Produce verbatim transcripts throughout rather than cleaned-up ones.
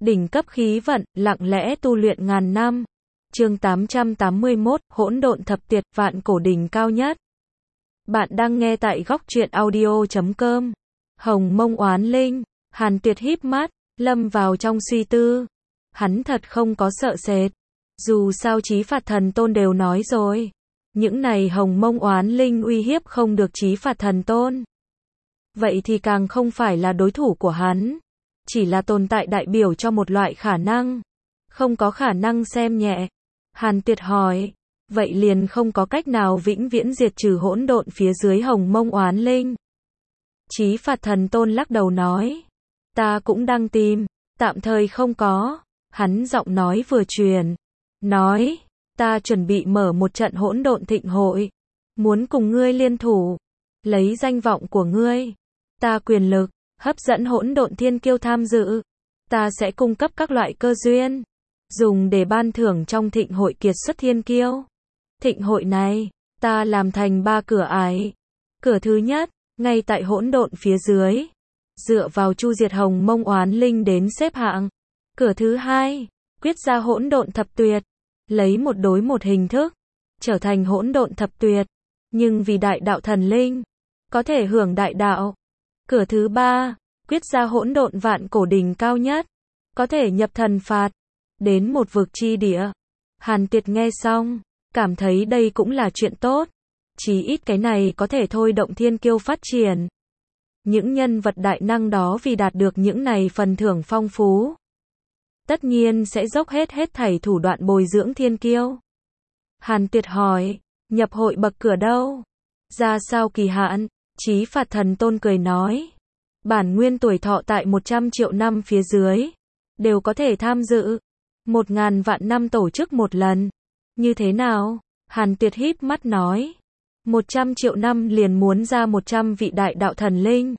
đỉnh cấp khí vận, lặng lẽ tu luyện ngàn năm. Chương tám trăm tám mươi mốt, hỗn độn thập tuyệt, vạn cổ đỉnh cao nhất. Bạn đang nghe tại góc truyện audio chấm com. Hồng Mông Oán Linh, Hàn Tuyệt híp mắt, lâm vào trong suy tư. Hắn thật không có sợ sệt. Dù sao Chí Phạt Thần Tôn đều nói rồi, những này Hồng Mông Oán Linh uy hiếp không được Chí Phạt Thần Tôn. Vậy thì càng không phải là đối thủ của hắn. Chỉ là tồn tại đại biểu cho một loại khả năng. Không có khả năng xem nhẹ. Hàn Tuyệt hỏi, vậy liền không có cách nào vĩnh viễn diệt trừ hỗn độn phía dưới Hồng Mông Oán Linh. Chí Phạt Thần Tôn lắc đầu nói, ta cũng đang tìm, tạm thời không có. Hắn giọng nói vừa truyền, nói, ta chuẩn bị mở một trận hỗn độn thịnh hội, muốn cùng ngươi liên thủ, lấy danh vọng của ngươi, ta quyền lực, hấp dẫn hỗn độn thiên kiêu tham dự, ta sẽ cung cấp các loại cơ duyên, dùng để ban thưởng trong thịnh hội kiệt xuất thiên kiêu. Thịnh hội này, ta làm thành ba cửa ải. Cửa thứ nhất, ngay tại hỗn độn phía dưới, dựa vào chu diệt Hồng Mông Oán Linh đến xếp hạng. Cửa thứ hai, quyết ra hỗn độn thập tuyệt, lấy một đối một hình thức, trở thành hỗn độn thập tuyệt, nhưng vì đại đạo thần linh, có thể hưởng đại đạo. Cửa thứ ba, quyết ra hỗn độn vạn cổ đỉnh cao nhất, có thể nhập thần phạt, đến một vực chi địa. Hàn Tuyệt nghe xong, cảm thấy đây cũng là chuyện tốt. Chí ít cái này có thể thôi động thiên kiêu phát triển. Những nhân vật đại năng đó vì đạt được những này phần thưởng phong phú, tất nhiên sẽ dốc hết hết thảy thủ đoạn bồi dưỡng thiên kiêu. Hàn Tuyệt hỏi, nhập hội bậc cửa đâu? Ra sao kỳ hạn? Chí Phạt Thần Tôn cười nói, bản nguyên tuổi thọ tại một trăm triệu năm phía dưới, đều có thể tham dự. Một ngàn vạn năm tổ chức một lần. Như thế nào? Hàn Tuyệt híp mắt nói, một trăm triệu năm liền muốn ra một trăm vị đại đạo thần linh.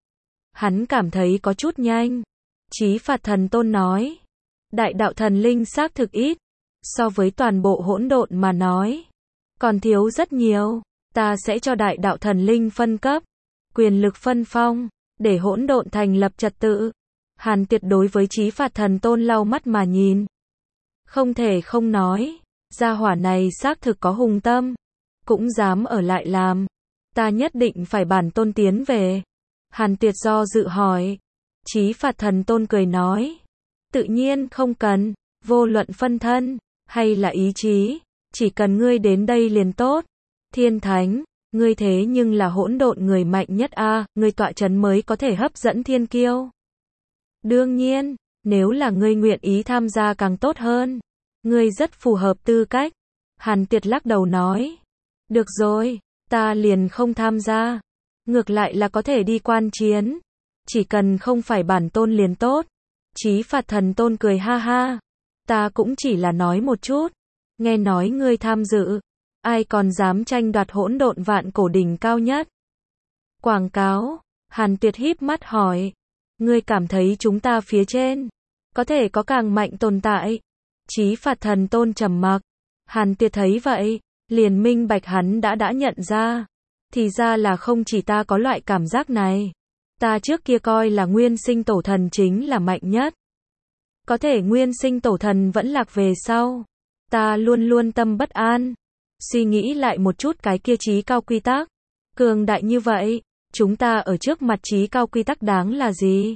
Hắn cảm thấy có chút nhanh. Chí Phạt Thần Tôn nói, đại đạo thần linh xác thực ít, so với toàn bộ hỗn độn mà nói, còn thiếu rất nhiều. Ta sẽ cho đại đạo thần linh phân cấp, quyền lực phân phong, để hỗn độn thành lập trật tự. Hàn Tuyệt đối với Chí Phạt Thần Tôn lau mắt mà nhìn. Không thể không nói, gia hỏa này xác thực có hùng tâm, cũng dám ở lại làm. Ta nhất định phải bản tôn tiến về. Hàn Tuyệt do dự hỏi. Chí Phạt Thần Tôn cười nói, tự nhiên không cần, vô luận phân thân, hay là ý chí, chỉ cần ngươi đến đây liền tốt. Thiên Thánh, ngươi thế nhưng là hỗn độn người mạnh nhất a, ngươi tọa chấn mới có thể hấp dẫn thiên kiêu. Đương nhiên, nếu là ngươi nguyện ý tham gia càng tốt hơn. Ngươi rất phù hợp tư cách. Hàn Tuyệt lắc đầu nói, được rồi, ta liền không tham gia. Ngược lại là có thể đi quan chiến. Chỉ cần không phải bản tôn liền tốt. Chí Phạt Thần Tôn cười ha ha. Ta cũng chỉ là nói một chút. Nghe nói ngươi tham dự, ai còn dám tranh đoạt hỗn độn vạn cổ đỉnh cao nhất? Quảng cáo. Hàn Tuyệt híp mắt hỏi, ngươi cảm thấy chúng ta phía trên có thể có càng mạnh tồn tại? Chí Phạt Thần Tôn trầm mặc. Hàn Tuyệt thấy vậy, liền minh bạch hắn đã đã nhận ra. Thì ra là không chỉ ta có loại cảm giác này. Ta trước kia coi là nguyên sinh tổ thần chính là mạnh nhất. Có thể nguyên sinh tổ thần vẫn lạc về sau. Ta luôn luôn tâm bất an. Suy nghĩ lại một chút cái kia chí cao quy tắc. Cường đại như vậy, chúng ta ở trước mặt chí cao quy tắc đáng là gì?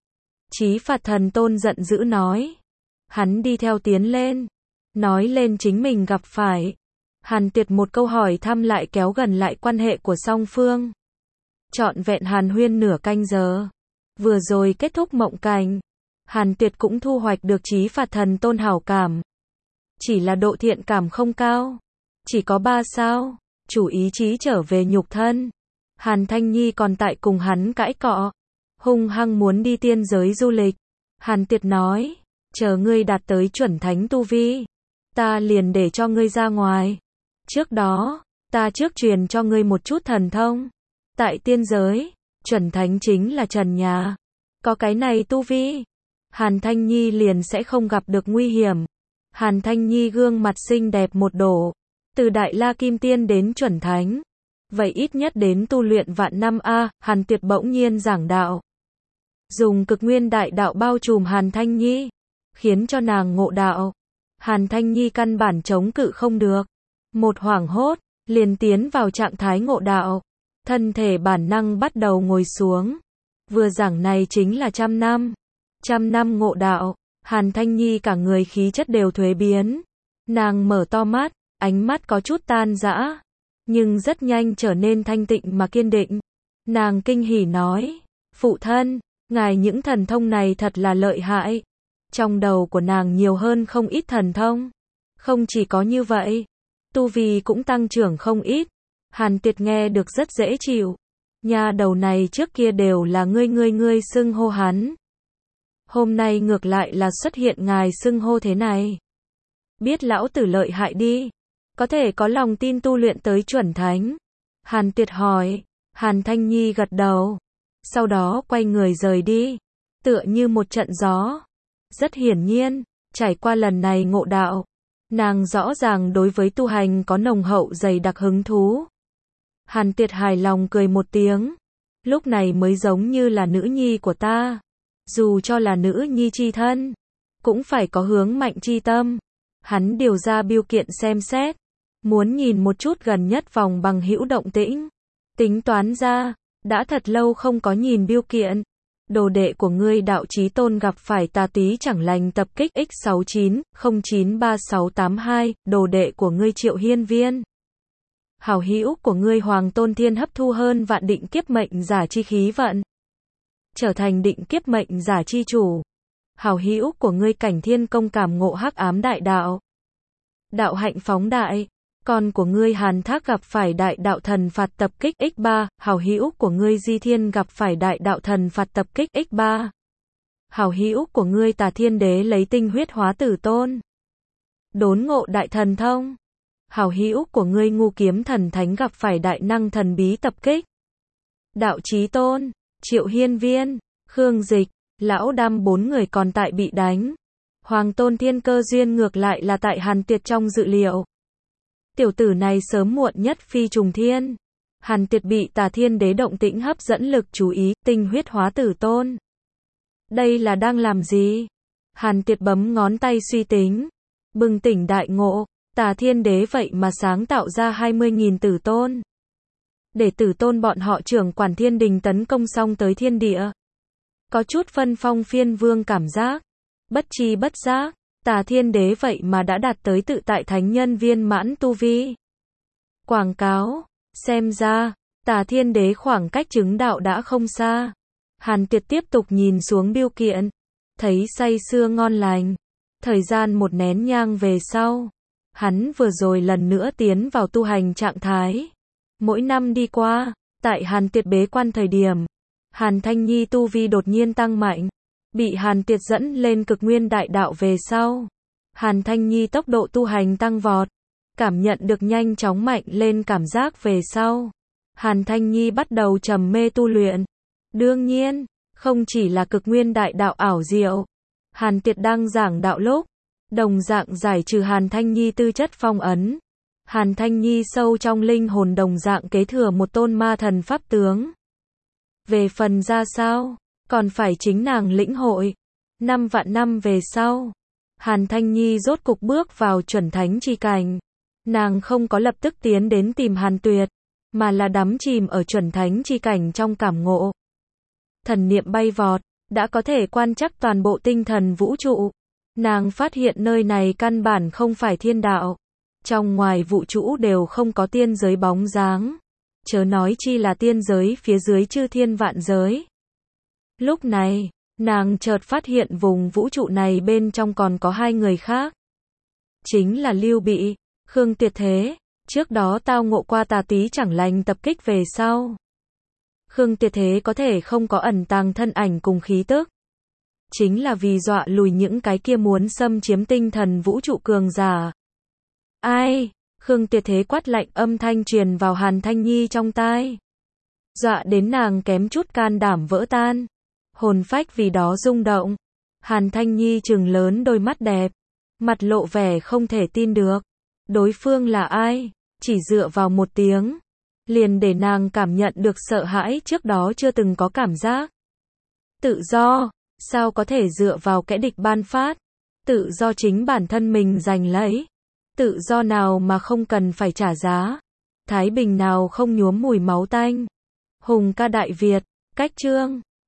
Chí Phạt Thần Tôn giận dữ nói. Hắn đi theo tiến lên, nói lên chính mình gặp phải. Hàn Tuyệt một câu hỏi thăm lại kéo gần lại quan hệ của song phương. Trọn vẹn hàn huyên nửa canh giờ. Vừa rồi kết thúc mộng cảnh. Hàn Tuyệt cũng thu hoạch được Chí Phạt Thần Tôn hảo cảm. Chỉ là độ thiện cảm không cao. Chỉ có ba sao. Chủ ý chí trở về nhục thân. Hàn Thanh Nhi còn tại cùng hắn cãi cọ. Hung hăng muốn đi tiên giới du lịch. Hàn Tuyệt nói, chờ ngươi đạt tới chuẩn thánh tu vi, ta liền để cho ngươi ra ngoài. Trước đó, ta trước truyền cho ngươi một chút thần thông. Tại tiên giới, chuẩn thánh chính là trần nhà. Có cái này tu vi, Hàn Thanh Nhi liền sẽ không gặp được nguy hiểm. Hàn Thanh Nhi gương mặt xinh đẹp một đổ. Từ Đại La Kim Tiên đến chuẩn thánh. Vậy ít nhất đến tu luyện vạn năm a, Hàn Tuyệt bỗng nhiên giảng đạo. dùng cực nguyên đại đạo bao trùm Hàn Thanh Nhi, khiến cho nàng ngộ đạo. Hàn Thanh Nhi căn bản chống cự không được. Một hoảng hốt, liền tiến vào trạng thái ngộ đạo. Thân thể bản năng bắt đầu ngồi xuống. Vừa giảng này chính là trăm năm. Trăm năm ngộ đạo. Hàn Thanh Nhi cả người khí chất đều thuế biến. Nàng mở to mắt, ánh mắt có chút tan rã, nhưng rất nhanh trở nên thanh tịnh mà kiên định. Nàng kinh hỉ nói, phụ thân, ngài những thần thông này thật là lợi hại. Trong đầu của nàng nhiều hơn không ít thần thông. Không chỉ có như vậy, tu vi cũng tăng trưởng không ít. Hàn Tiệt nghe được rất dễ chịu. Nha đầu này trước kia đều là ngươi ngươi ngươi xưng hô hắn. Hôm nay ngược lại là xuất hiện ngài xưng hô thế này. Biết lão tử lợi hại đi. Có thể có lòng tin tu luyện tới chuẩn thánh. Hàn Tiệt hỏi. Hàn Thanh Nhi gật đầu. Sau đó quay người rời đi. Tựa như một trận gió. Rất hiển nhiên, trải qua lần này ngộ đạo, nàng rõ ràng đối với tu hành có nồng hậu dày đặc hứng thú. Hàn Tiệt hài lòng cười một tiếng. Lúc này mới giống như là nữ nhi của ta. Dù cho là nữ nhi chi thân, cũng phải có hướng mạnh chi tâm. Hắn điều ra biêu kiện xem xét. Muốn nhìn một chút gần nhất vòng bằng hữu động tĩnh. Tính toán ra, đã thật lâu không có nhìn biêu kiện. Đồ đệ của ngươi Đạo Chí Tôn gặp phải tà túy chẳng lành tập kích x sáu chín không chín ba sáu tám hai, đồ đệ của ngươi Triệu Hiên Viên. Hảo hữu của ngươi Hoàng Tôn Thiên hấp thu hơn vạn định kiếp mệnh giả chi khí vận, trở thành định kiếp mệnh giả chi chủ. Hảo hữu của ngươi Cảnh Thiên Công cảm ngộ hắc ám đại đạo. Đạo hạnh phóng đại. Con của ngươi Hàn Thác gặp phải đại đạo thần phạt tập kích x ba, hảo hữu của ngươi Di Thiên gặp phải đại đạo thần phạt tập kích x ba. Hảo hữu của ngươi Tà Thiên Đế lấy tinh huyết hóa tử tôn. Đốn ngộ đại thần thông. Hảo hữu của ngươi Ngu Kiếm Thần Thánh gặp phải đại năng thần bí tập kích. Đạo Chí Tôn, Triệu Hiên Viên, Khương Dịch, Lão Đam bốn người còn tại bị đánh. Hoàng Tôn Thiên cơ duyên ngược lại là tại Hàn Tiệt trong dự liệu. Tiểu tử này sớm muộn nhất phi trùng thiên. Hàn Tiệt bị Tà Thiên Đế động tĩnh hấp dẫn lực chú ý, tinh huyết hóa tử tôn. Đây là đang làm gì? Hàn Tiệt bấm ngón tay suy tính. Bừng tỉnh đại ngộ, Tà Thiên Đế vậy mà sáng tạo ra hai mươi nghìn tử tôn. Để tử tôn bọn họ trưởng quản thiên đình tấn công xong tới thiên địa. Có chút phân phong phiên vương cảm giác. Bất chi bất giác. Tà Thiên Đế vậy mà đã đạt tới tự tại thánh nhân viên mãn tu vi. Quảng cáo, xem ra, Tà Thiên Đế khoảng cách chứng đạo đã không xa. Hàn Tiệt tiếp tục nhìn xuống biêu kiện, thấy say sưa ngon lành. Thời gian một nén nhang về sau, hắn vừa rồi lần nữa tiến vào tu hành trạng thái. Mỗi năm đi qua, tại Hàn Tiệt bế quan thời điểm, Hàn Thanh Nhi tu vi đột nhiên tăng mạnh. Bị Hàn Tiệt dẫn lên cực nguyên đại đạo về sau, Hàn Thanh Nhi tốc độ tu hành tăng vọt, cảm nhận được nhanh chóng mạnh lên cảm giác về sau. Hàn Thanh Nhi bắt đầu trầm mê tu luyện. Đương nhiên, không chỉ là cực nguyên đại đạo ảo diệu. Hàn Tiệt đang giảng đạo lúc, đồng dạng giải trừ Hàn Thanh Nhi tư chất phong ấn. Hàn Thanh Nhi sâu trong linh hồn đồng dạng kế thừa một tôn ma thần pháp tướng. Về phần ra sao, còn phải chính nàng lĩnh hội. Năm vạn năm về sau, Hàn Thanh Nhi rốt cục bước vào chuẩn thánh chi cảnh. Nàng không có lập tức tiến đến tìm Hàn Tuyệt, mà là đắm chìm ở chuẩn thánh chi cảnh trong cảm ngộ. Thần niệm bay vọt, đã có thể quan trắc toàn bộ tinh thần vũ trụ. Nàng phát hiện nơi này căn bản không phải thiên đạo. Trong ngoài vũ trụ đều không có tiên giới bóng dáng. Chớ nói chi là tiên giới phía dưới chư thiên vạn giới. Lúc này, nàng chợt phát hiện vùng vũ trụ này bên trong còn có hai người khác. Chính là Lưu Bị, Khương Tuyệt Thế, trước đó tao ngộ qua tà tí chẳng lành tập kích về sau. Khương Tuyệt Thế có thể không có ẩn tàng thân ảnh cùng khí tức. Chính là vì dọa lùi những cái kia muốn xâm chiếm tinh thần vũ trụ cường giả. Ai? Khương Tuyệt Thế quát lạnh âm thanh truyền vào Hàn Thanh Nhi trong tai. Dọa đến nàng kém chút can đảm vỡ tan. Hồn phách vì đó rung động. Hàn Thanh Nhi trừng lớn đôi mắt đẹp. Mặt lộ vẻ không thể tin được. Đối phương là ai? Chỉ dựa vào một tiếng. Liền để nàng cảm nhận được sợ hãi trước đó chưa từng có cảm giác. Tự do, sao có thể dựa vào kẻ địch ban phát? Tự do chính bản thân mình giành lấy. Tự do nào mà không cần phải trả giá? Thái bình nào không nhuốm mùi máu tanh? Hùng ca Đại Việt, cách chương